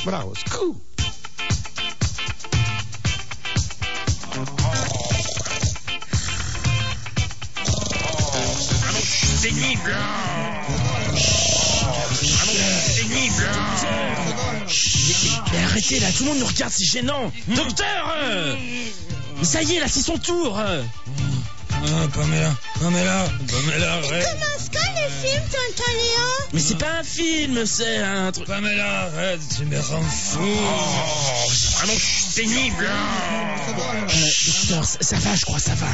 Bravo, scoop. Pénible. Pénible. Mais arrêtez là, tout le monde nous regarde, c'est gênant. Docteur ça y est, là, c'est son tour. Pamela, arrête. Commence quand le film, tonton Léon? Mais c'est pas un film, c'est un truc. Pamela, arrête, tu me rends fou. C'est vraiment pénible. Docteur, ça va, je crois, ça va.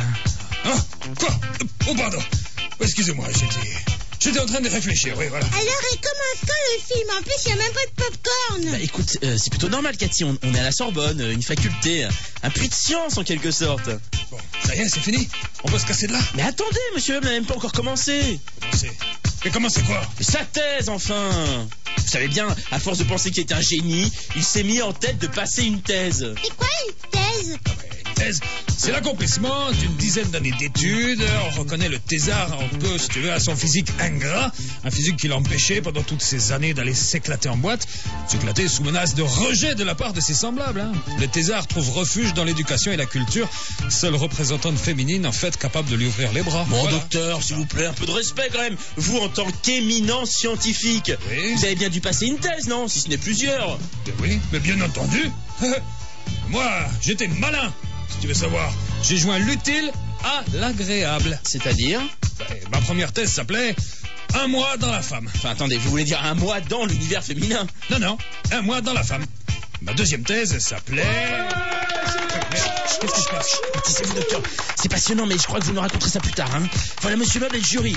Quoi? Oh, pardon. Excusez-moi, j'étais en train de réfléchir, oui, voilà. Alors, il commence quand le film? En plus, il n'y a même pas de popcorn. Bah écoute, c'est plutôt normal, Cathy, on est à la Sorbonne, une faculté, un puits de science en quelque sorte. Bon, ça y est, c'est fini. On peut se casser de là. Mais attendez, monsieur Webb n'a même pas encore commencé. Mais comment c'est quoi? Sa thèse, enfin. Vous savez bien, à force de penser qu'il était un génie, il s'est mis en tête de passer une thèse. C'est quoi une thèse? Une thèse, c'est l'accomplissement d'une dizaine d'années d'études. On reconnaît le thésard un peu, si tu veux, à son physique ingrat. Un physique qui l'empêchait pendant toutes ces années d'aller s'éclater en boîte. S'éclater sous menace de rejet de la part de ses semblables. Le thésard trouve refuge dans l'éducation et la culture. Seule représentante féminine, en fait, capable de lui ouvrir les bras. Bon, Voilà. docteur, s'il vous plaît, un peu de respect quand même. Vous, en tant qu'éminent scientifique, Oui. vous avez bien dû passer une thèse, non? Si ce n'est plusieurs. Oui, mais bien entendu. Moi, j'étais malin, si tu veux savoir. J'ai joint l'utile à l'agréable. C'est-à-dire? Ma première thèse s'appelait « Un mois dans la femme Enfin, attendez, vous voulez dire un mois dans l'univers féminin ?» Non, un mois dans la femme. Ma deuxième thèse s'appelait... Qu'est-ce qui se passe? Taisez-vous, docteur. C'est passionnant, mais je crois que vous nous raconterez ça plus tard. Voilà, monsieur Meuble et le jury.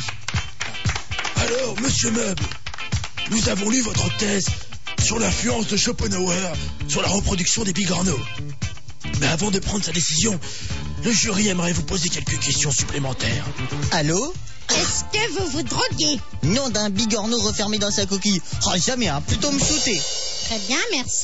Alors, monsieur Meuble, nous avons lu votre thèse sur l'influence de Schopenhauer sur la reproduction des bigorneaux. Mais avant de prendre sa décision, le jury aimerait vous poser quelques questions supplémentaires. Allô? Est-ce que vous vous droguez? Nom d'un bigorneau refermé dans sa coquille. Oh, jamais, plutôt me shooter. Très bien, merci.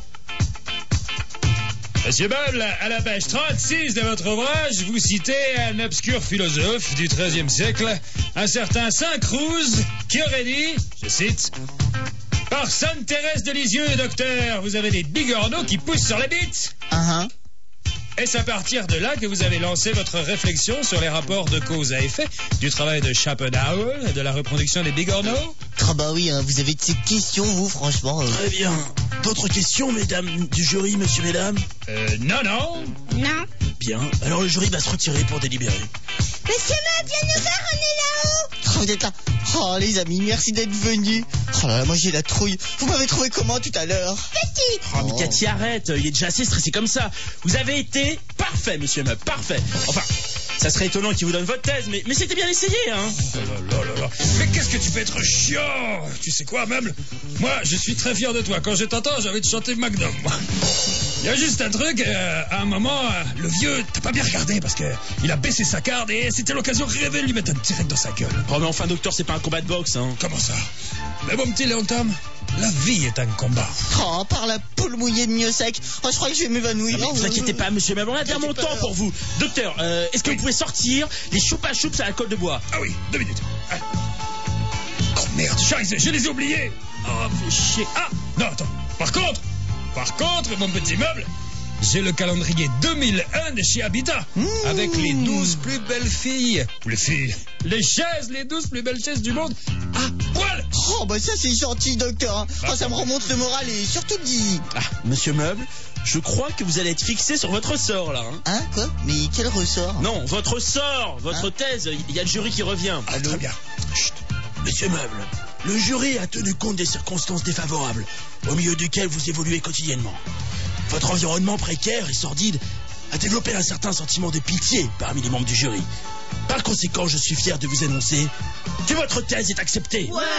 Monsieur Meuble, à la page 36 de votre ouvrage, vous citez un obscur philosophe du XIIIe siècle, un certain Saint-Cruz, qui aurait dit, je cite, « Par Sainte Thérèse de Lisieux, docteur, vous avez des bigorneaux qui poussent sur la bite !» Est-ce à partir de là que vous avez lancé votre réflexion sur les rapports de cause à effet du travail de Schopenhauer et de la reproduction des bigorneaux? Ah bah oui, vous avez de ces questions, vous, franchement. Très bien. D'autres questions, mesdames du jury, monsieur, mesdames? Non. Non. Bien. Alors le jury va se retirer pour délibérer. Monsieur Meuble, viens nous voir, on est là-haut. Oh, vous êtes là. Oh, les amis, merci d'être venus. Oh là là, moi j'ai la trouille. Vous m'avez trouvé comment tout à l'heure? Petit. Oh, mais Cathy, arrête. Il est déjà assez stressé comme ça. Vous avez été parfait, monsieur Meuble. Parfait. Enfin, ça serait étonnant qu'il vous donne votre thèse, mais c'était bien essayé, hein. Oh là. Mais qu'est-ce que tu peux être chiant? Tu sais quoi, Meuble? Moi, je suis très fier de toi. Quand je t'entends, j'ai envie de chanter Magnum. Il y a juste un truc, à un moment, le vieux, t'as pas bien regardé parce que il a baissé sa garde et c'était l'occasion rêvée de lui mettre un direct dans sa gueule. Oh, mais enfin, docteur, c'est pas un combat de boxe, hein. Comment ça? Mais mon petit Léon Tom, la vie est un combat. Oh, par la poule mouillée de mieux sec. Oh, je crois que je vais m'évanouir. Non, mais vous inquiétez pas, monsieur Meuble, on a bien mon temps pour vous. Docteur, est-ce que vous pouvez sortir les choupa choups à la colle de bois? Ah oui, 2 minutes. Oh merde, scheiße, je les ai oubliés. Oh, fais chier. Ah, non, attends. Par contre, mon petit Meuble, j'ai le calendrier 2001 de chez Habitat, avec les 12 plus belles filles. Ou les filles, les chaises, les 12 plus belles chaises du monde, à poil. Oh, bah ça c'est gentil, docteur. Oh, ça me remonte le moral et surtout dit. Ah, monsieur Meuble, je crois que vous allez être fixé sur votre sort, là. Hein, quoi? Mais quel ressort? Non, votre sort, votre thèse, il y a le jury qui revient. Ah, très bien. Chut. Monsieur Meuble, le jury a tenu compte des circonstances défavorables au milieu duquel vous évoluez quotidiennement. Votre environnement précaire et sordide a développé un certain sentiment de pitié parmi les membres du jury. Par conséquent, je suis fier de vous annoncer que votre thèse est acceptée. Ouais.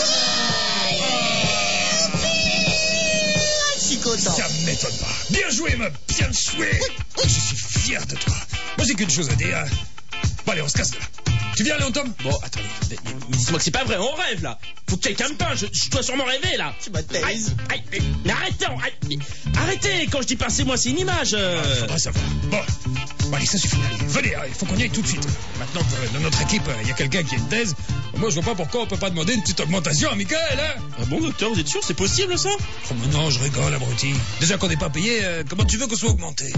Je suis content. Ça m'étonne pas. Bien joué, Meuble, bien joué. Je suis fier de toi. Moi, j'ai qu'une chose à dire. Bon, allez, on se casse de là. Tu viens, Léon Tom? Bon, attendez, mais dites-moi que c'est pas vrai, on rêve là. Faut que quelqu'un me pince, je dois sûrement rêver là. C'est ma thèse. Mais arrêtez, arrêtez, quand je dis pincer, moi c'est une image. Faudrait savoir. Bon, allez, ça suffit. Allez, venez, il faut qu'on y aille tout de suite. Maintenant, dans notre équipe, il y a quelqu'un qui a une thèse. Moi, je vois pas pourquoi on peut pas demander une petite augmentation à Michael, hein. Ah bon, docteur, vous êtes sûr, c'est possible ça? Oh, mais non, je rigole, abruti. Déjà qu'on n'est pas payé, comment tu veux qu'on soit augmenté?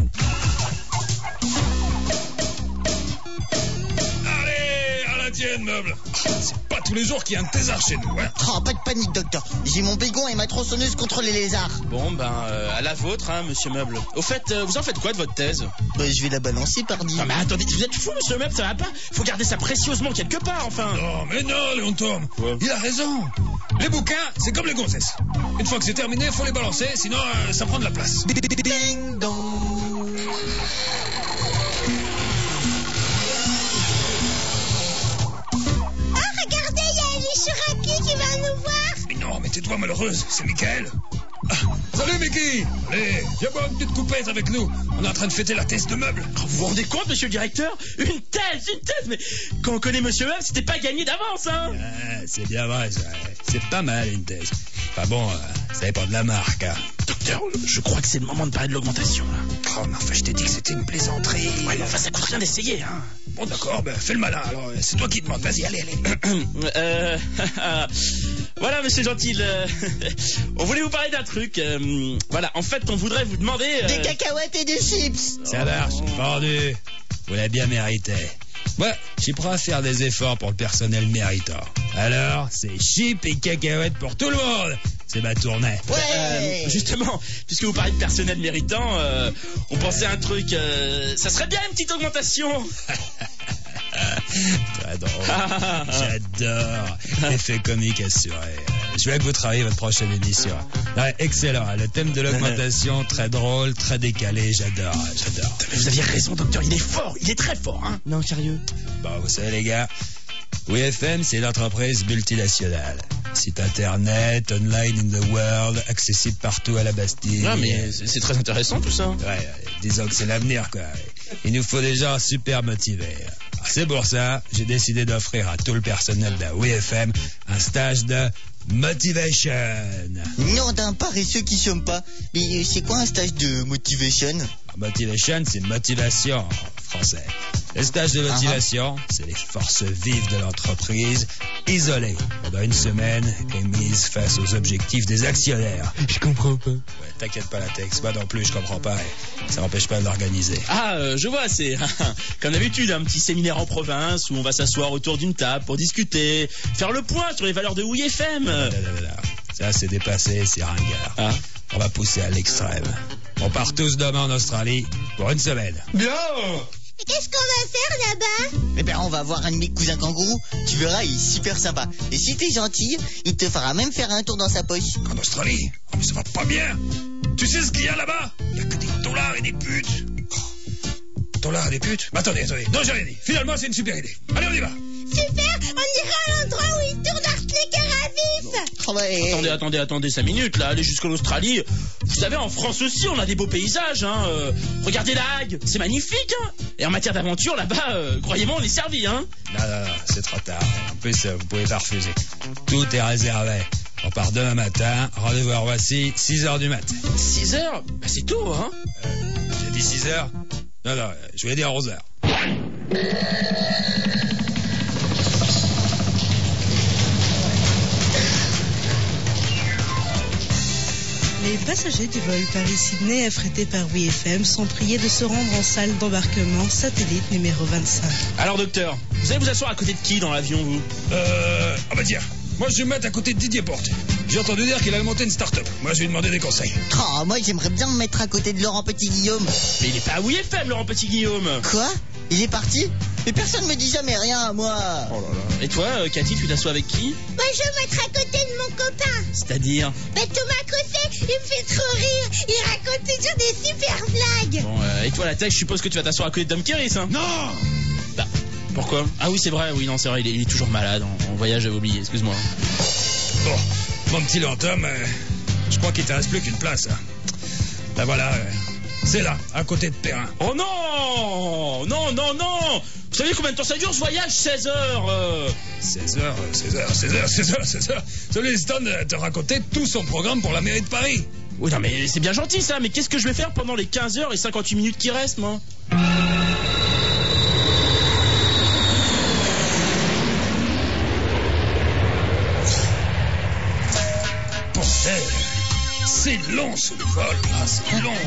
Allez, à la tienne, meuble. C'est pas tous les jours qu'il y a un thésard chez nous, hein. Oh, pas de panique, docteur. J'ai mon bégon et ma tronçonneuse contre les lézards. Bon, à la vôtre, hein, monsieur Meuble. Au fait, vous en faites quoi de votre thèse? Bah, je vais la balancer, pardi. Ah, mais attendez, vous êtes fou, monsieur Meuble, ça va pas. Faut garder ça précieusement quelque part, enfin. Non, mais non, Léon Tom. Ouais. Il a raison. Les bouquins, c'est comme les gonzesses. Une fois que c'est terminé, faut les balancer, sinon ça prend de la place. Ding dong. Regardez, il y a Elie Chouraki qui va nous voir. Mais non, mais tais-toi, malheureuse, c'est Michael. Ah, salut, Mickey. Allez, viens boire une petite coupette avec nous. On est en train de fêter la thèse de meubles. Vous vous rendez compte, monsieur le directeur? Une thèse, mais quand on connaît monsieur Meuble, c'était pas gagné d'avance, hein. Ah, c'est bien vrai, ça. C'est pas mal, une thèse. Enfin bon, ça dépend de la marque, hein. Docteur, je crois que c'est le moment de parler de l'augmentation, là. Oh, mais enfin, je t'ai dit que c'était une plaisanterie. Ouais, mais enfin, ça coûte rien d'essayer, hein. Bon, d'accord, ben, fais le malin, alors. C'est toi qui demandes. Vas-y, allez. Voilà, monsieur Gentil, on voulait vous parler d'un truc. Voilà, en fait, on voudrait vous demander... Des cacahuètes et des chips. Ça marche, vendu. Vous l'avez bien mérité. Ouais, je suis prêt à faire des efforts pour le personnel méritant. Alors, c'est chips et cacahuètes pour tout le monde. C'est ma tournée. Ouais. Justement, puisque vous parlez de personnel méritant, on pensait à un truc... ça serait bien une petite augmentation. Très drôle. J'adore. Effet comique assuré. Je veux que vous travaillez votre prochaine émission. Ouais, excellent. Le thème de l'augmentation, très drôle, très décalé. J'adore. Mais vous aviez raison, docteur, il est fort, il est très fort, hein. Non, sérieux. Bon, vous savez, les gars, WFM, c'est une entreprise multinationale. Site internet, online in the world, accessible partout à la Bastille. Non, mais c'est très intéressant tout ça. Ouais, disons que c'est l'avenir, quoi. Il nous faut des gens super motivés. C'est pour ça, j'ai décidé d'offrir à tout le personnel de WFM un stage de motivation. Non, d'un paresseux qui somme pas. Mais c'est quoi un stage de motivation? Motivation, c'est motivation en français. Le stage de motivation, c'est les forces vives de l'entreprise, isolées pendant une semaine et mises face aux objectifs des actionnaires. Je comprends pas. Ouais, t'inquiète pas, la texte. Moi non plus, je comprends pas. Et ça m'empêche pas de l'organiser. Ah, je vois, c'est comme d'habitude, un petit séminaire en province où on va s'asseoir autour d'une table pour discuter, faire le point sur les valeurs de WFM. Ça, c'est dépassé, c'est ringard. Ah. On va pousser à l'extrême. On part tous demain en Australie pour une semaine. Bien. Et qu'est-ce qu'on va faire là-bas? Eh ben, on va voir un de mes cousins kangourous. Tu verras, il est super sympa. Et si t'es gentil, il te fera même faire un tour dans sa poche. En Australie? Oh, mais ça va pas bien. Tu sais ce qu'il y a là-bas? Il y a que des dollars et des putes. Oh. Dollars et des putes? Mais attendez. Non, j'ai rien dit. Finalement, c'est une super idée. Allez, on y va. Super, on ira à l'endroit où il tourne Arsenic à vif. Oh, ouais. Attendez 5 minutes, là, aller jusqu'en Australie. Vous savez, en France aussi, on a des beaux paysages, hein. Regardez la Hague, c'est magnifique, hein. Et en matière d'aventure, là-bas, croyez-moi, on est servi, hein. Non, c'est trop tard. En plus, vous pouvez pas refuser. Tout est réservé. On part demain matin. Rendez-vous à Roissy, 6h du mat. 6 heures? Bah, c'est tôt, hein. J'ai dit 6h? Non, je voulais dire 11h. Les passagers du vol Paris-Sydney affrétés par WFM sont priés de se rendre en salle d'embarquement satellite numéro 25. Alors, docteur, vous allez vous asseoir à côté de qui dans l'avion, vous? Ah bah tiens, moi je vais me mettre à côté de Didier Porte. J'ai entendu dire qu'il allait monter une start-up. Moi je vais lui demander des conseils. Oh, moi j'aimerais bien me mettre à côté de Laurent Petit-Guillaume. Mais il est pas à WFM, Laurent Petit-Guillaume. Quoi? Il est parti? Mais personne me dit jamais rien, moi. Oh là là. Et toi, Cathy, tu t'assois avec qui? Moi, je vais me mettre à côté de mon copain. C'est-à-dire? Mais Thomas Cosset, il me fait trop rire. Il raconte toujours des super blagues. Bon, et toi, la tech, je suppose que tu vas t'asseoir à côté de Dom Kéris, hein? Non! Bah, pourquoi? Ah oui, c'est vrai, oui, non, c'est vrai, il est toujours malade. En voyage, j'avais oublié, excuse-moi. Bon, mon petit Lantom, je crois qu'il te reste plus qu'une place. Hein. Ben voilà, c'est là, à côté de Perrin. Oh non! Non! Vous savez combien de temps ça dure ce voyage? 16 heures 16 heures. Celui Stone te racontait tout son programme pour la mairie de Paris. Oui, non, mais c'est bien gentil ça, mais qu'est-ce que je vais faire pendant les 15 heures et 58 minutes qui restent, moi? C'est long ce vol, ah, c'est long.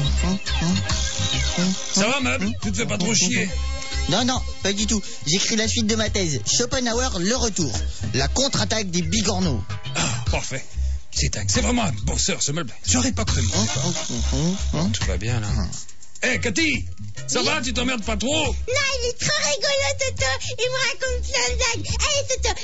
Ça va, Meuble? Tu te fais pas trop chier? Non, pas du tout. J'écris la suite de ma thèse. Schopenhauer, le retour. La contre-attaque des bigorneaux. Ah, parfait. C'est dingue. C'est vraiment un bosseur, ce Meuble. J'aurais pas cru, moi. Tout va bien, là. Hé, Cathy, ça va? Tu t'emmerdes pas trop? Non, il est trop rigolo, Toto. Il me raconte plein de blagues. Allez, Toto,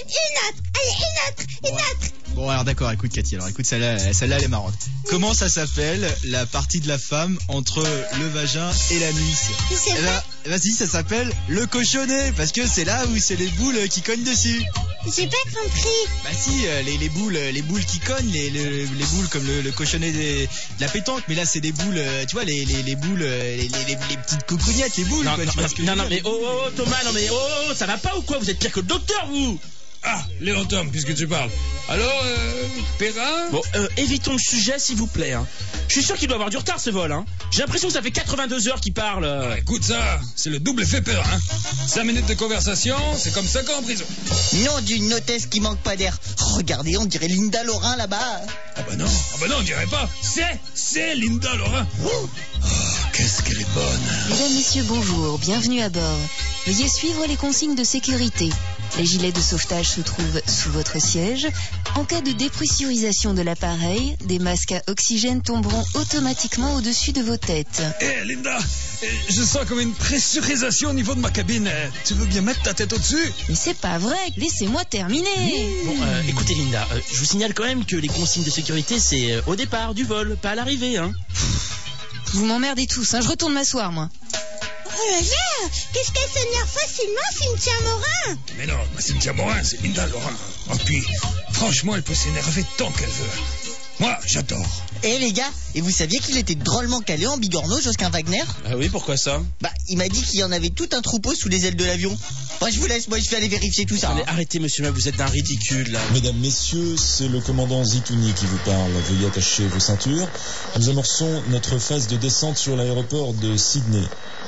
une autre. Bon, alors d'accord, écoute Cathy, alors écoute, celle-là elle est marrante. Comment ça s'appelle la partie de la femme entre le vagin et l'anus? Je sais Eh pas. ben, vas-y, ça s'appelle le cochonnet, parce que c'est là où c'est les boules qui cognent dessus. J'ai pas compris. Bah si, les boules qui cognent, les boules comme le cochonnet de la pétanque, mais là c'est des boules, tu vois, les boules, les petites coucougnettes, les boules, Non, quoi, tu vois ce que je veux non, dire. mais oh, Thomas, non, mais oh, ça va pas ou quoi? Vous êtes pire que le docteur, vous! Ah, Léon Tom, puisque tu parles. Alors, Perrin? Bon, évitons le sujet, s'il vous plaît. Hein. Je suis sûr qu'il doit avoir du retard, ce vol. Hein. J'ai l'impression que ça fait 82 heures qu'il parle. Ah, écoute ça, c'est le double effet peur, hein. 5 minutes de conversation, c'est comme 5 ans en prison. Nom d'une hôtesse qui manque pas d'air. Regardez, on dirait Linda Lorin là-bas. Ah bah non, on dirait pas. C'est Linda Lorin. Oh, qu'est-ce qu'elle est bonne. Mesdames, Messieurs, bonjour, bienvenue à bord. Veuillez suivre les consignes de sécurité. Les gilets de sauvetage se trouvent sous votre siège. En cas de dépressurisation de l'appareil, des masques à oxygène tomberont automatiquement au-dessus de vos têtes. Hé, Linda, je sens comme une pressurisation au niveau de ma cabine. Tu veux bien mettre ta tête au-dessus? Mais c'est pas vrai, laissez-moi terminer. Bon, écoutez, Linda, je vous signale quand même que les consignes de sécurité, c'est au départ du vol, pas à l'arrivée. Hein. Vous m'emmerdez tous, hein, je retourne m'asseoir, moi. Oh là là, qu'est-ce qu'elle s'énerve facilement, Cynthia Morin? Mais non, ma Cynthia Morin, c'est Linda Lorin. Oh, puis, franchement, elle peut s'énerver tant qu'elle veut. Moi, j'adore. Eh les gars, et vous saviez qu'il était drôlement calé en bigorneau, Josquin Wagner? Ah oui, pourquoi ça? Bah, il m'a dit qu'il y en avait tout un troupeau sous les ailes de l'avion. Moi, je vous laisse, moi, je vais aller vérifier tout ça. Attendez, arrêtez, monsieur Meuble, vous êtes d'un ridicule, là. Mesdames, messieurs, c'est le commandant Zitouni qui vous parle. Veuillez attacher vos ceintures. Nous amorçons notre phase de descente sur l'aéroport de Sydney.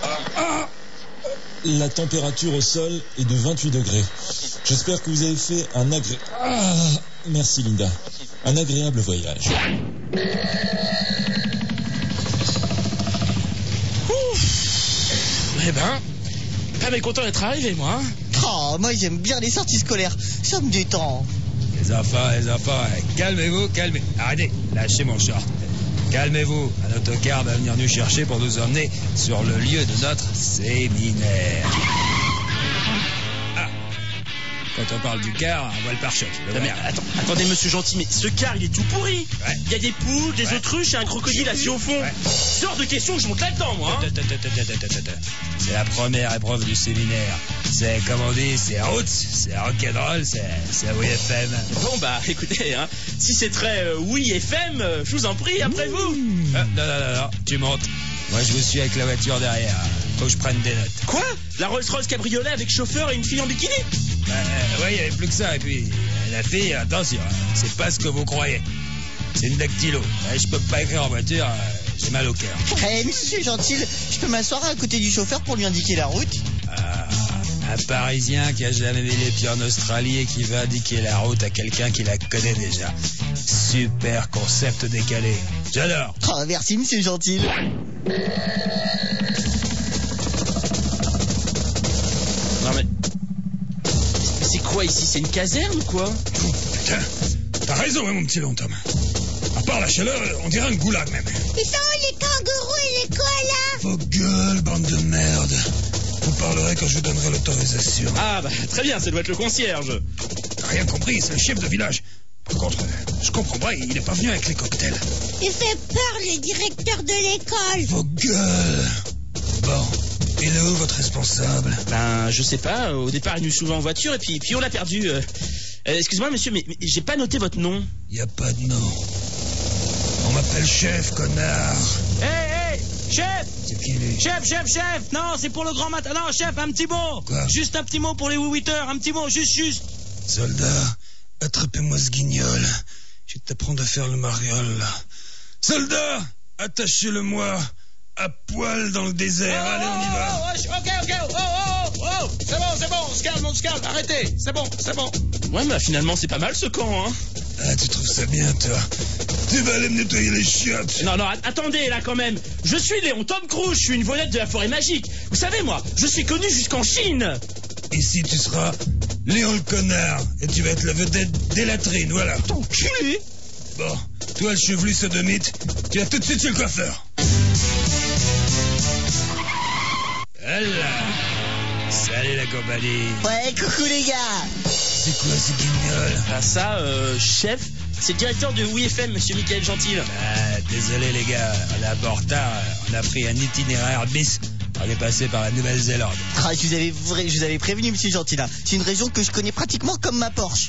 La température au sol est de 28 degrés. J'espère que vous avez fait merci Linda. Un agréable voyage. Eh ben, pas mécontent d'être arrivé, moi. Hein. Oh, moi, j'aime bien les sorties scolaires. Ça me détend. Les enfants, calmez-vous. Arrêtez, lâchez mon short. Calmez-vous, un autocar va venir nous chercher pour nous emmener sur le lieu de notre séminaire. Ah, quand on parle du car, on voit le pare-choc. Non, mais attendez, monsieur gentil, mais ce car, il est tout pourri. Ouais. Il y a des poules, des autruches et un crocodile assis au fond. Ouais. Sors de question que je monte là-dedans, moi. Hein. C'est la première épreuve du séminaire. C'est, comme on dit, c'est route, c'est rock'n'roll, c'est à WFM. Bon, bah, écoutez, hein, si c'est très oui FM, je vous en prie, après vous. Non, tu montes. Moi, je vous suis avec la voiture derrière. Faut que je prenne des notes. Quoi? La Rolls-Royce cabriolet avec chauffeur et une fille en bikini? Ouais, il n'y avait plus que ça. Et puis, la fille, attention, c'est pas ce que vous croyez. C'est une dactylo. Je peux pas écrire en voiture, j'ai mal au cœur. Eh, monsieur Gentil, je peux m'asseoir à côté du chauffeur pour lui indiquer la route? Un Parisien qui a jamais mis les pieds en Australie et qui va indiquer la route à quelqu'un qui la connaît déjà. Super concept décalé. J'adore. Oh, merci, monsieur Gentil. Non, mais c'est quoi ici? C'est une caserne ou quoi? Putain, t'as raison, hein, mon petit long Tom. À part la chaleur, on dirait un goulag même. Ils sont où les kangourous et les koalas? Vos gueules, bande de merde. Vous parlerez quand je vous donnerai l'autorisation. Ah bah très bien, ça doit être le concierge. T'as rien compris, c'est le chef de village. Par contre, je comprends pas, il est pas venu avec les cocktails. Il fait peur, le directeur de l'école. Vos gueules. Bon, il est où votre responsable? Ben je sais pas, au départ il nous souvent en voiture et puis on l'a perdu. Excusez-moi monsieur, mais j'ai pas noté votre nom. Y a pas de nom. On m'appelle chef, connard. Hey, chef! C'est qui lui? Chef! Non, c'est pour le grand matin. Non, chef, un petit mot. Quoi? Juste un petit mot pour les 8-8 un petit mot, juste. Soldat, attrapez-moi ce guignol. Je vais t'apprendre à faire le mariole, là. Soldat, attachez-le-moi à poil dans le désert. Allez, on y va. Ok. C'est bon, on se calme. Arrêtez, c'est bon. Ouais, bah finalement c'est pas mal ce camp, hein. Ah, tu trouves ça bien, toi? Tu vas aller me nettoyer les chiottes. Non, attendez, là, quand même. Je suis Léon Tom Cruise, je suis une vedette de la forêt magique. Vous savez, moi, je suis connu jusqu'en Chine. Ici, tu seras Léon le connard. Et tu vas être la vedette des latrines, voilà. T'enculé. Bon, toi, le chevelu sodomite, tu vas tout de suite chez le coiffeur. Voilà. Salut la compagnie. Ouais, coucou les gars. C'est quoi ce guignol? Ah, ça, chef, c'est le directeur de WeFM, monsieur Michael Gentil. Ah, désolé les gars, on est un peu en retard. On a pris un itinéraire bis. On est passé par la Nouvelle-Zélande. Ah, je vous avais prévenu, monsieur Gentila. C'est une région que je connais pratiquement comme ma Porsche.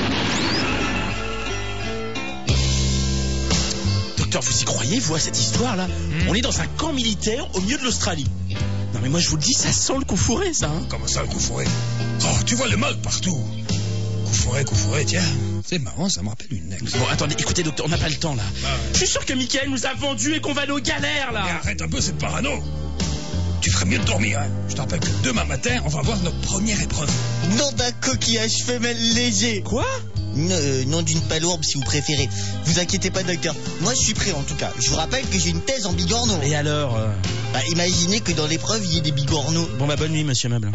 Docteur, vous y croyez, vous, à cette histoire-là? On est dans un camp militaire au milieu de l'Australie. Non mais moi je vous le dis, ça sent le coup fourré, ça. Hein. Comment ça, le coup fourré? Oh, tu vois le mal partout. Coup fourré, tiens. C'est marrant, ça me rappelle une ex. Bon, attendez, écoutez, docteur, on n'a pas le temps, là. Ah ouais. Je suis sûr que Michael nous a vendus et qu'on va aller aux galères, là. Mais arrête un peu cette parano. Tu ferais mieux de dormir, hein. Je te rappelle que demain matin, on va voir notre première épreuve. Nom d'un coquillage femelle léger. Quoi? Nom d'une palourbe, si vous préférez. Vous inquiétez pas, docteur. Moi, je suis prêt, en tout cas. Je vous rappelle que j'ai une thèse en bigorneau. Et alors Bah, imaginez que dans l'épreuve, il y ait des bigorneaux. Bon, bah, bonne nuit, monsieur Meuble.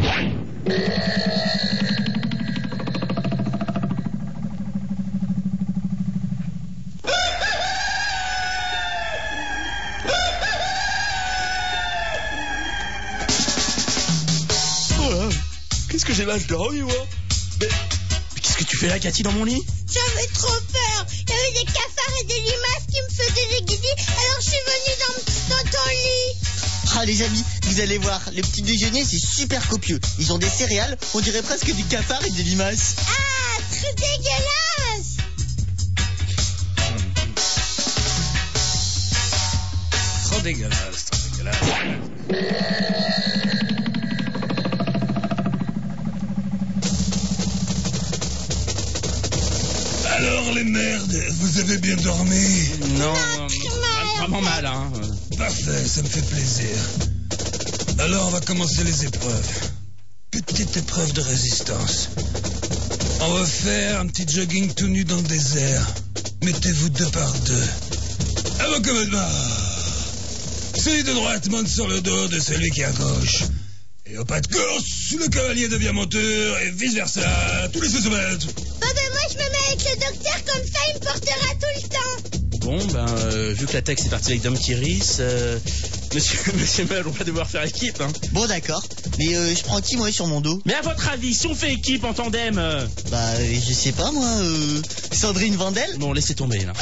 Qu'est-ce que j'ai l'âge de moi? Mais qu'est-ce que tu fais là, Cathy, dans mon lit? J'avais trop peur. Il y avait des cafards et des limaces qui me faisaient des guidis. Alors je suis venue dans ton lit. Ah, les amis, vous allez voir, le petit déjeuner, c'est super copieux. Ils ont des céréales, on dirait presque des cafards et des limaces. Ah, très dégueulasse. Trop dégueulasse, trop dégueulasse. Alors les merdes, vous avez bien dormi? Non, vraiment mal, hein. Parfait, ça me fait plaisir. Alors on va commencer les épreuves. Petite épreuve de résistance. On va faire un petit jogging tout nu dans le désert. Mettez-vous 2 par 2. À vos commandements. Celui de droite monte sur le dos de celui qui est à gauche. Et au pas de course, le cavalier devient monteur et vice versa. Tous les sous-maîtres. Bah, moi je me mets avec le docteur, comme ça il me portera tout le temps. Bon, vu que la texte est partie avec Dom Kiris, monsieur Meul, on va devoir faire équipe, hein. Bon, d'accord. Mais je prends qui, moi, sur mon dos? Mais à votre avis, si on fait équipe en tandem... Bah, je sais pas, moi, Sandrine Vandel? Bon, laissez tomber, là.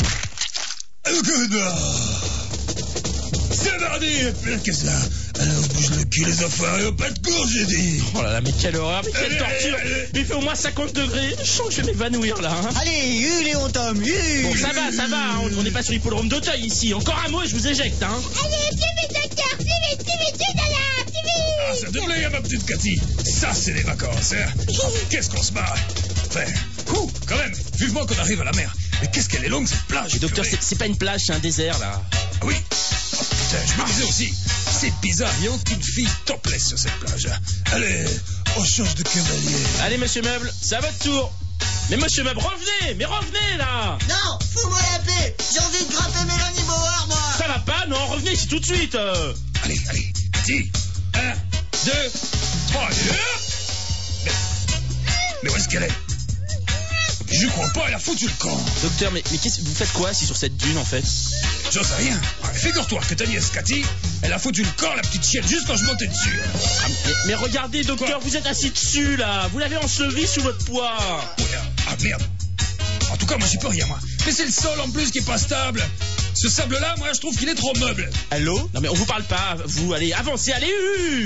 C'est mardi. Qu'est-ce que ça? Alors, on se bouge le cul, les enfoirés, au pas de course, j'ai dit. Oh là là, mais quelle horreur, mais quelle torture. Mais il fait au moins 50 degrés. Je sens que je vais m'évanouir, là, hein. Allez, Léon Tom, Bon, ça va, hein. On n'est pas sur l'hippodrome d'Auteuil, ici. Encore un mot et je vous éjecte, hein. Allez, plus vite, docteur, plus vite, là, plus vite. Ah, ça te plaît, ma petite Cathy. Ça, c'est les vacances, hein. Qu'est-ce qu'on se marre. Enfin, quand même, vivement qu'on arrive à la mer. Mais qu'est-ce qu'elle est longue, cette plage. Mais docteur, c'est pas une plage, c'est un désert, là. Ah oui. Oh putain, je me disais aussi, c'est bizarre, il n'y a aucune fille topless sur cette plage. Allez, on change de cavalier. Allez, monsieur Meuble, c'est à votre tour. Mais monsieur Meuble, revenez, là. Non, fous-moi la paix. J'ai envie de grapper Mélanie Bauer, moi. Ça va pas, non, revenez ici tout de suite. Allez, Cathy. 1, 2, 3, mais où est-ce qu'elle est? Je crois pas, elle a foutu le camp. Docteur, mais vous faites quoi ici sur cette dune, en fait? J'en sais rien. Figure-toi que ta nièce Cathy, elle a foutu le corps, la petite chienne, juste quand je montais dessus. Mais regardez, docteur, vous êtes assis dessus, là. Vous l'avez enseveli sous votre poids. Ouais, ah merde. En tout cas, moi, j'y peux rien, moi. Mais c'est le sol, en plus, qui est pas stable. Ce sable-là, moi, je trouve qu'il est trop meuble. Allô? Non, mais on vous parle pas. Vous, allez, avancez, allez,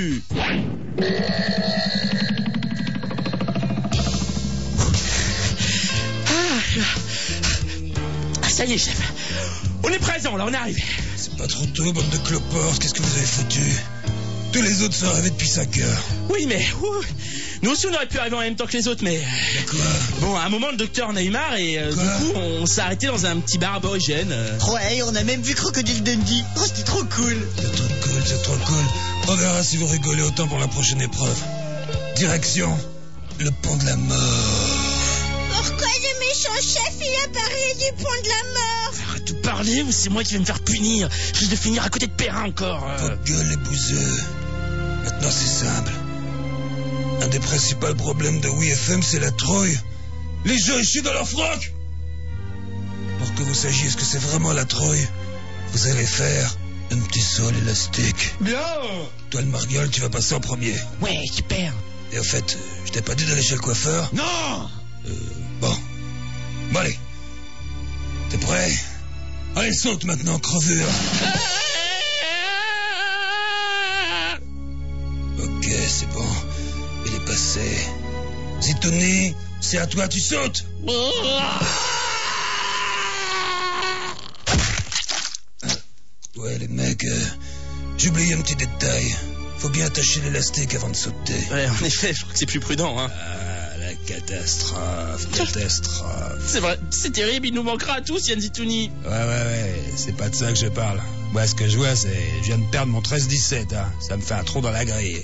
Ah, ça y est, chef. On est présent, là, on est arrivé. C'est pas trop tôt, bande de cloportes, qu'est-ce que vous avez foutu? Tous les autres sont arrivés depuis 5 heures. Oui, mais... nous aussi, on aurait pu arriver en même temps que les autres, mais... Quoi? Bon, à un moment, le docteur en a eu marre et du coup, on s'est arrêté dans un petit bar aborigène. Ouais, on a même vu Crocodile Dundee. Oh, c'était trop cool. C'est trop cool. On verra si vous rigolez autant pour la prochaine épreuve. Direction, le pont de la mort. Pourquoi le méchant chef, il a parlé du pont de la mort? Arrête tout parler ou c'est moi qui vais me faire punir? Je risque de finir à côté de Perrin encore. Votre gueule, les bouseux. Maintenant, c'est simple. Un des principaux problèmes de WeFM, c'est la trouille. Les gens échouent dans leur froc. Pour que vous sachiez ce que c'est vraiment la trouille, vous allez faire un petit saut à l'élastique. Bien. Toi, le Marguerite, tu vas passer en premier. Ouais, super. Et au fait, je t'ai pas dit d'aller chez le coiffeur? Non. Bon. Bon, allez. T'es prêt? Allez, saute maintenant, crevure. Ok, c'est bon. Il est passé. Zitouni, c'est à toi, tu sautes. Ouais, les mecs, j'ai oublié un petit détail. Faut bien attacher l'élastique avant de sauter. Ouais, en effet, je crois que c'est plus prudent, hein. Ah, la catastrophe. C'est vrai, c'est terrible, il nous manquera à tous, Yann Zitouni. Ouais, c'est pas de ça que je parle. Moi, ce que je vois, c'est... Je viens de perdre mon 13-17, hein. Ça me fait un trou dans la grille.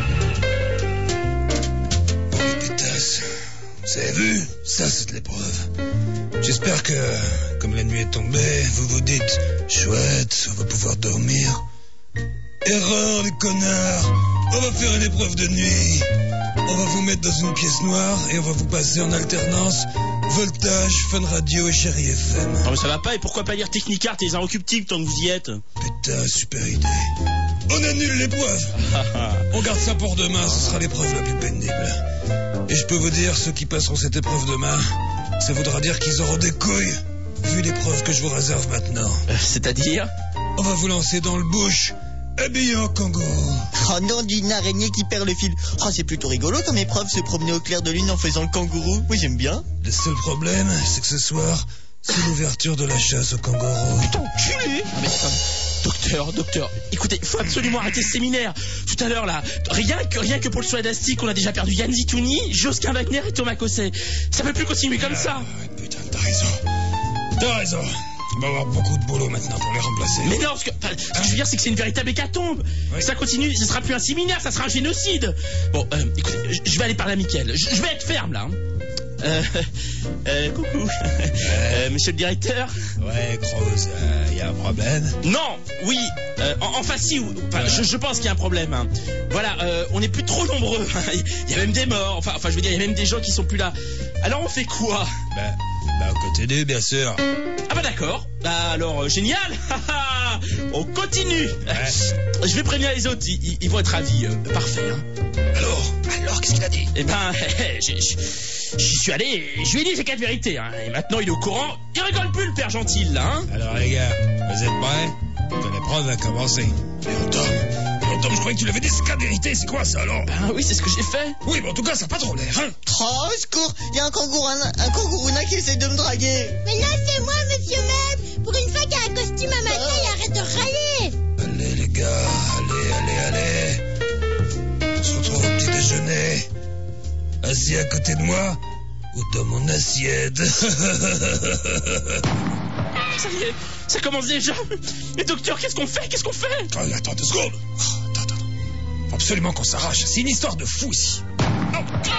Oh, les pétasses. Vous avez vu? Ça, c'est de l'épreuve. J'espère que, comme la nuit est tombée, vous vous dites, chouette, on va pouvoir dormir. Erreur, les connards. On va faire une épreuve de nuit. On va vous mettre dans une pièce noire et on va vous passer en alternance Voltage, Fun Radio et Chérie FM. Non mais ça va pas, et pourquoi pas lire Technicart et les inrecuptibles tant que vous y êtes? Putain, super idée. On annule l'épreuve. On garde ça pour demain, ce sera l'épreuve la plus pénible. Et je peux vous dire, ceux qui passeront cette épreuve demain, ça voudra dire qu'ils auront des couilles, vu l'épreuve que je vous réserve maintenant. C'est-à-dire? On va vous lancer dans le bush, habillé en kangourou. Oh non, d'une araignée qui perd le fil. Oh, c'est plutôt rigolo comme épreuve, se promener au clair de lune en faisant le kangourou. Oui, j'aime bien. Le seul problème, c'est que ce soir, c'est l'ouverture de la chasse au kangourou. Putain, enculé! Ah mais docteur, écoutez, faut absolument arrêter ce séminaire. Tout à l'heure là, rien que pour le saut élastique, on a déjà perdu Yann Zitouni, Josquin Wagner et Thomas Cosset. Ça peut plus continuer comme ça. Putain, t'as raison. On va avoir beaucoup de boulot maintenant pour les remplacer. Mais non, ce que je veux dire, c'est que c'est une véritable hécatombe. Oui. Ça continue, ce sera plus un séminaire, ça sera un génocide. Bon, écoutez, je vais aller parler à Mickaël. Je vais être ferme là. Coucou. Monsieur le directeur. Ouais, Croze, y a un problème? Non, oui. Enfin, si. Enfin, je pense qu'il y a un problème. Hein. Voilà, on est plus trop nombreux. Il y a même des morts. Enfin, je veux dire, il y a même des gens qui sont plus là. Alors, on fait quoi? Bah, au côté d'eux, bien sûr. Ah bah d'accord. Bah alors, génial. On continue. Ouais. Je vais prévenir les autres. Ils vont être ravis. Parfait. Hein. Alors, qu'est-ce qu'il a dit? Eh ben, j'y suis allé et je lui ai dit ces 4 vérités. Hein. Et maintenant, il est au courant. Il rigole plus, le père gentil, là. Hein. Alors, les gars, vous êtes prêts? L'épreuve va commencer. Mais Tom, je croyais que tu l'avais dit, ces 4 vérités. C'est quoi, ça, alors? Ben oui, c'est ce que j'ai fait. Oui, mais en tout cas, ça n'a pas trop l'air, hein. Oh, secours, il y a un kangourouna qui essaie de me draguer. Mais là, c'est moi, monsieur Meb. Pour une fois qu'il y a un costume à ma taille, arrête de râler. Allez, les gars, allez. On se retrouve au petit déjeuner. Assis à côté de moi ou dans mon assiette. Ça y est, ça commence déjà. Mais docteur, qu'est-ce qu'on fait? Oh, attends 2 secondes. Attends. Faut absolument qu'on s'arrache. C'est une histoire de fou ici. Oh,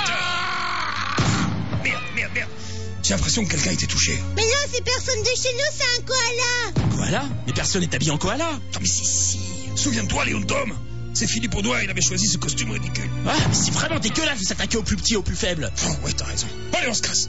merde. J'ai l'impression que quelqu'un a été touché. Mais non, c'est personne de chez nous, c'est un koala. Koala? Mais personne n'est habillé en koala. Non mais si. Souviens-toi, Léon Tom. C'est Philippe Audoin, il avait choisi ce costume ridicule. Ah, mais c'est vraiment dégueulasse de s'attaquer aux plus petits, aux plus faibles. Oh, ouais, t'as raison. Allez, on se casse.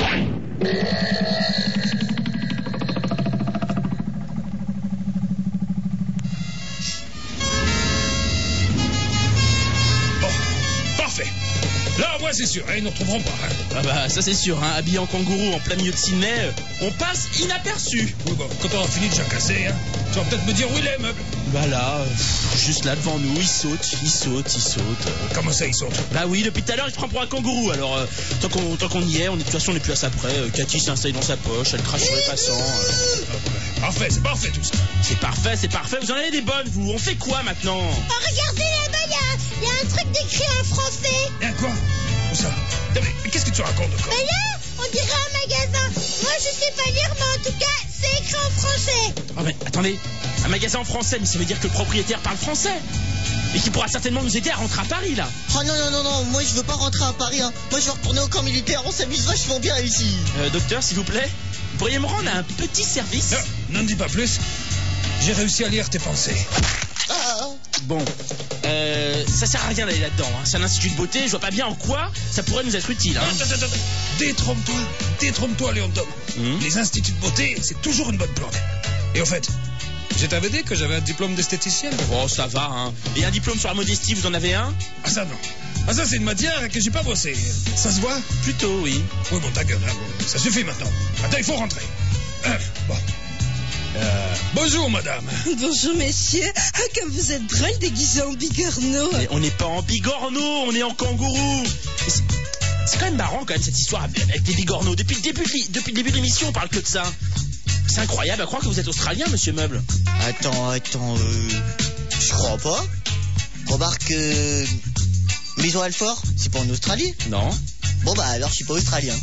Bon, parfait. Là, moi, c'est sûr, ils ne nous retrouveront pas. Hein. Ah bah, ça c'est sûr, hein, habillé en kangourou en plein milieu de Sydney, on passe inaperçu. Oui, bon, quand on aura fini de jacasser, hein, tu vas peut-être me dire où il est, meuble. Bah là, juste là devant nous, il saute. Comment ça, il saute? Bah oui, depuis tout à l'heure, il se prend pour un kangourou. Alors, tant qu'on y est, de toute façon, on n'est plus à ça près. Cathy s'est installée dans sa poche, elle crache sur les passants. Parfait, c'est parfait tout ça. C'est parfait. Vous en avez des bonnes, vous. On fait quoi maintenant? Oh, regardez là-bas, il y a un truc décrit en français. Et à quoi? Où ça? Mais qu'est-ce que tu racontes encore? Mais là, on dirait un magasin. Moi, je sais pas lire, mais en tout cas, c'est écrit en français. Oh, mais attendez, un magasin en français, mais ça veut dire que le propriétaire parle français. Et qui pourra certainement nous aider à rentrer à Paris, là. Oh non, moi je veux pas rentrer à Paris, hein. Moi je veux retourner au camp militaire, on s'amuse vachement bien ici. Docteur, s'il vous plaît, pourriez me rendre un petit service? Non, n'en dis pas plus. J'ai réussi à lire tes pensées. Bon, ça sert à rien d'aller là-dedans, hein. C'est un institut de beauté, je vois pas bien en quoi ça pourrait nous être utile, hein. Attends. Détrompe-toi, Léon Tom. Les instituts de beauté, c'est toujours une bonne plante. Et au fait, je t'avais dit que j'avais un diplôme d'esthéticien. Oh, ça va, hein. Et un diplôme sur la modestie, vous en avez un? Ah ça non. Ah ça c'est une matière que j'ai pas bossé. Ça se voit? Plutôt, oui. Oui bon ta gueule, hein, bon, ça suffit maintenant. Attends, il faut rentrer. Bon. Bonjour madame. Bonjour messieurs. Ah, comme vous êtes drôle déguisé en bigorneau. Mais on n'est pas en bigorneau, on est en kangourou. C'est quand même marrant quand même cette histoire avec les bigorneaux. Depuis le début de l'émission on parle que de ça. C'est incroyable à croire que vous êtes australien, monsieur Meuble. Attends, je crois pas. Remarque, Maison Alfort, c'est pas en Australie? Non. Bon bah alors je suis pas australien.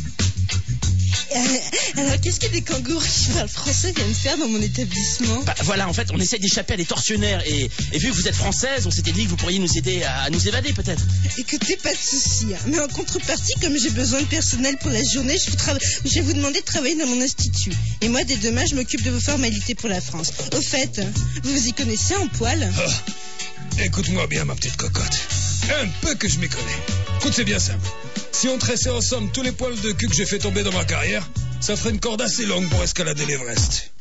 Alors qu'est-ce que des kangourous qui parlent français viennent faire dans mon établissement? Bah, voilà, en fait, on essaie d'échapper à des tortionnaires et vu que vous êtes française, on s'était dit que vous pourriez nous aider à nous évader peut-être. Écoutez, pas de souci. Hein. Mais en contrepartie, comme j'ai besoin de personnel pour la journée, je vais vous demander de travailler dans mon institut. Et moi, dès demain, je m'occupe de vos formalités pour la France. Au fait, vous vous y connaissez en poil? Écoute-moi bien, ma petite cocotte. Un peu que je m'y connais. Écoute, c'est bien simple. Si on tressait ensemble tous les poils de cul que j'ai fait tomber dans ma carrière, ça ferait une corde assez longue pour escalader l'Everest.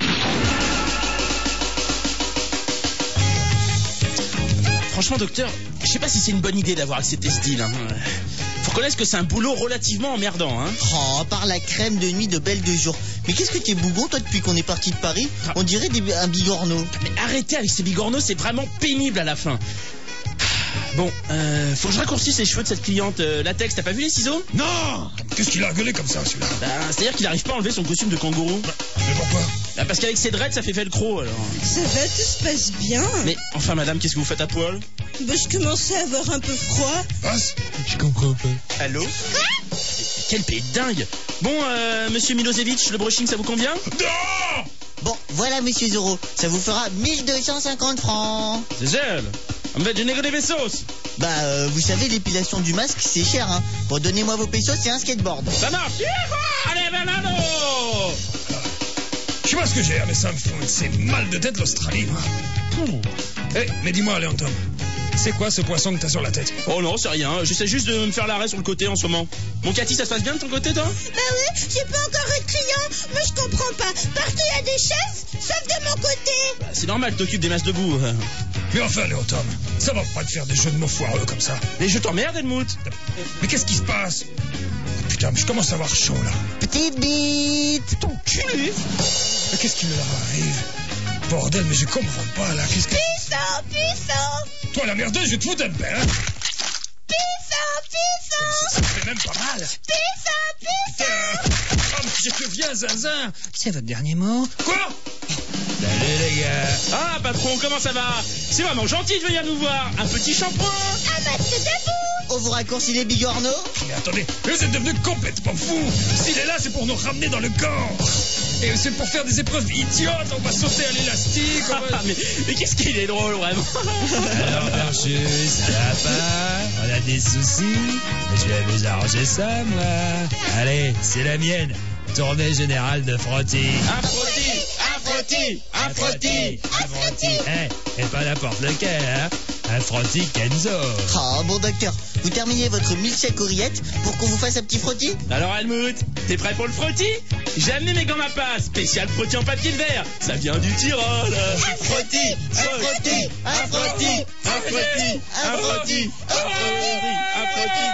Franchement, docteur, je sais pas si c'est une bonne idée d'avoir accepté ce deal. Hein. Faut reconnaître que c'est un boulot relativement emmerdant. Hein. Oh, par la crème de nuit de belle de jour. Mais qu'est-ce que t'es bougon, toi, depuis qu'on est parti de Paris? On dirait un bigorneau. Mais arrêtez avec ces bigorneaux, c'est vraiment pénible à la fin. Bon, faut que je raccourcisse les cheveux de cette cliente latex. T'as pas vu les ciseaux? Non! Qu'est-ce qu'il a gueulé comme ça, celui-là? C'est-à-dire qu'il arrive pas à enlever son costume de kangourou. Mais pourquoi? Parce qu'avec ses dreads, ça fait velcro, alors. Ça va, tout se passe bien. Mais enfin, madame, qu'est-ce que vous faites à poil? Bah, je commençais à avoir un peu froid. Passe? Je comprends pas. Allô? Quel pays dingue! Bon, monsieur Milosevic, le brushing, ça vous convient? Non! Bon, voilà, monsieur Zoro. Ça vous fera 1250 francs. C'est cher. En fait, je n'ai que des pesos. Bah, vous savez, l'épilation du masque, c'est cher, hein. Bon, donnez-moi vos pesos, c'est un skateboard. Ça marche. Allez, Bernardo! Je sais pas ce que j'ai, mais ça me fout. C'est mal de tête, l'Australie, moi. Mais dis-moi, Léon Tom, c'est quoi ce poisson que t'as sur la tête? Oh non, c'est rien. J'essaie juste de me faire l'arrêt sur le côté en ce moment. Mon Cathy, ça se passe bien de ton côté, toi? Bah oui, j'ai pas encore eu de clients, mais je comprends pas. Partout il y a des chaises, sauf de mon côté. Bah, c'est normal, t'occupes des masses debout. Mais enfin, Léon Tom, ça va pas te faire des jeux de mots foireux comme ça. Mais je t'emmerde, Helmut. Mais qu'est-ce qui se passe? Oh, putain, mais je commence à avoir chaud, là. Petite bite. Ton cul. Mais qu'est-ce qui me arrive? Bordel, mais je comprends pas, là. Qu'est-ce que... Puissant. Toi, la merdeuse, je vais te foutre un pain, hein. Puissant. Ça fait même pas mal. Puissant. Oh, mais je te viens, zinzin. C'est votre dernier mot? Quoi? Salut les gars. Ah, patron, comment ça va? C'est vraiment gentil de venir nous voir. Un petit shampoing. Un masque debout. On vous raccourcit les bigorneaux? Mais attendez, vous êtes devenu complètement fou. S'il est là, c'est pour nous ramener dans le camp. Et c'est pour faire des épreuves idiotes. On va sauter à l'élastique. Mais qu'est-ce qu'il est drôle, vraiment. Alors Berchus, ça va pas? On a des soucis? Je vais vous arranger ça, moi. Allez, c'est la mienne. Tournée générale de frottis. Un frottis. Un frottis. Un frottis. Un frottis. Et pas n'importe lequel, hein. Un frottis Kenzo. Oh, bon docteur, vous terminez votre milkshake oreillette pour qu'on vous fasse un petit frottis? Alors Helmut, t'es prêt pour le frottis? J'ai amené mes gants à passe, spécial frottis en papier de verre. Ça vient du Tyrol. Un frottis. Un frottis. Un frottis. Un frottis. Un frottis. Un frottis.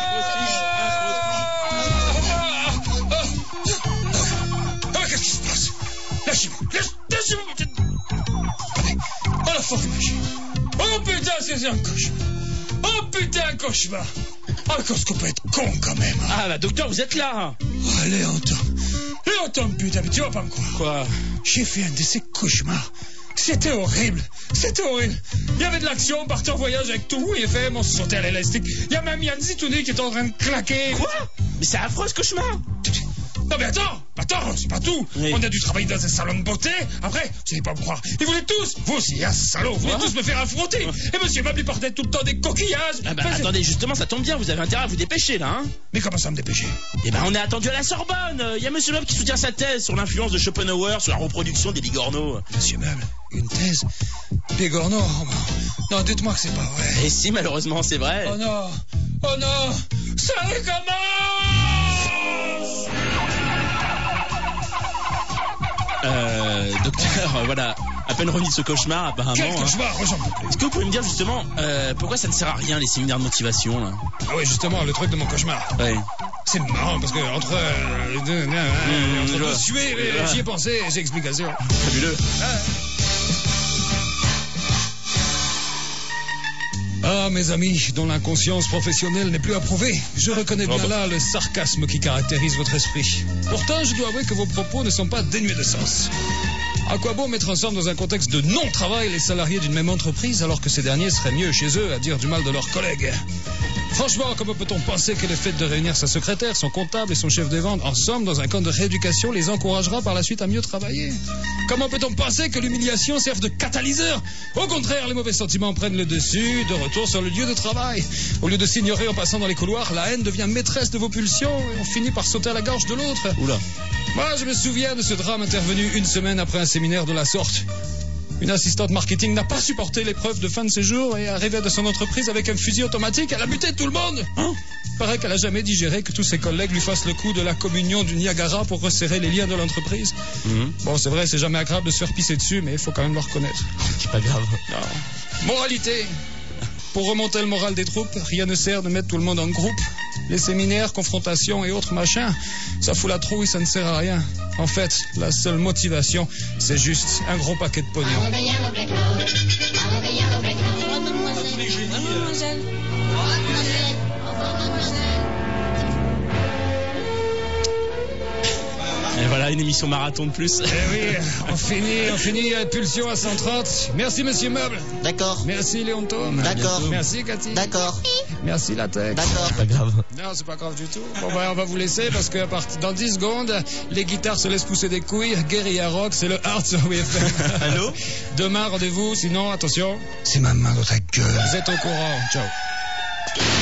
Qu'est-ce qui se passe? Lâchez-moi. Lâchez-moi. Oh, la force magique. Oh putain, c'est un cauchemar. Oh putain, un cauchemar. Oh, qu'est-ce qu'on peut être con quand même. Ah, bah docteur, vous êtes là. Oh, Léon Tom, putain, mais tu vas pas me croire. Quoi? J'ai fait un de ces cauchemars. C'était horrible. C'était horrible. Il y avait de l'action, on partait en voyage avec tout WeFM, on se sautait à l'élastique. Il y a même Yann Zitouni qui est en train de claquer. Quoi? Mais c'est affreux ce cauchemar. Non mais attends, c'est pas tout. Oui. On a dû travailler dans un salon de beauté. Après, vous allez pas me croire. Ils voulaient tous, vous aussi, hein, salaud, vous voulez tous me faire affronter. Et monsieur Meuble, il portait tout le temps des coquillages. Ah bah Enfin, attendez, justement, ça tombe bien, vous avez intérêt à vous dépêcher là, hein. Mais comment ça me dépêcher? Eh ben on est attendu à la Sorbonne. Il y a Monsieur Meuble qui soutient sa thèse sur l'influence de Schopenhauer sur la reproduction des bigorneaux. Monsieur Meuble, une thèse? Bigorneau? Non, dites-moi que c'est pas vrai. Et si, malheureusement, c'est vrai. Oh non, ça recommence. Docteur, voilà, à peine remis de ce cauchemar, apparemment. Quel hein. cauchemar, moi j'en peux plus. Est-ce que vous pouvez me dire justement pourquoi ça ne sert à rien les séminaires de motivation là? Ah oui, justement, le truc de mon cauchemar. Ouais. C'est marrant parce que entre deux suées, j'y ai pensé, j'ai explication. Fabuleux. Ah, mes amis, dont l'inconscience professionnelle n'est plus approuvée, je reconnais bien là le sarcasme qui caractérise votre esprit. Pourtant, je dois avouer que vos propos ne sont pas dénués de sens. À quoi bon mettre ensemble dans un contexte de non-travail les salariés d'une même entreprise alors que ces derniers seraient mieux chez eux à dire du mal de leurs collègues? Franchement, comment peut-on penser que le fait de réunir sa secrétaire, son comptable et son chef des ventes ensemble dans un camp de rééducation les encouragera par la suite à mieux travailler? Comment peut-on penser que l'humiliation serve de catalyseur? Au contraire, les mauvais sentiments prennent le dessus, de retour sur le lieu de travail. Au lieu de s'ignorer en passant dans les couloirs, la haine devient maîtresse de vos pulsions et on finit par sauter à la gorge de l'autre. Oula. Moi, je me souviens de ce drame intervenu une semaine après un séminaire de la sorte. Une assistante marketing n'a pas supporté l'épreuve de fin de séjour et arrivée de son entreprise avec un fusil automatique, elle a buté tout le monde. Paraît qu'elle a jamais digéré que tous ses collègues lui fassent le coup de la communion du Niagara pour resserrer les liens de l'entreprise. Bon, c'est vrai, c'est jamais agréable de se faire pisser dessus, mais il faut quand même le reconnaître. C'est pas grave. Non. Moralité. Pour remonter le moral des troupes, rien ne sert de mettre tout le monde en groupe. Les séminaires, confrontations et autres machins, ça fout la trouille, ça ne sert à rien. En fait, la seule motivation, c'est juste un gros paquet de pognon. Et voilà, une émission marathon de plus. Eh oui, on finit, pulsion à 130. Merci, monsieur Meuble. D'accord. Merci, Léon Thome. D'accord. Merci, Cathy. D'accord. Merci, Latex. D'accord. Pas grave. Non, c'est pas grave du tout. Bon, ben, on va vous laisser parce que dans 10 secondes, les guitares se laissent pousser des couilles. Guérilla Rock, c'est le Heart sur WFM. Allô? Demain, rendez-vous. Sinon, attention. C'est ma main dans ta gueule. Vous êtes au courant. Ciao.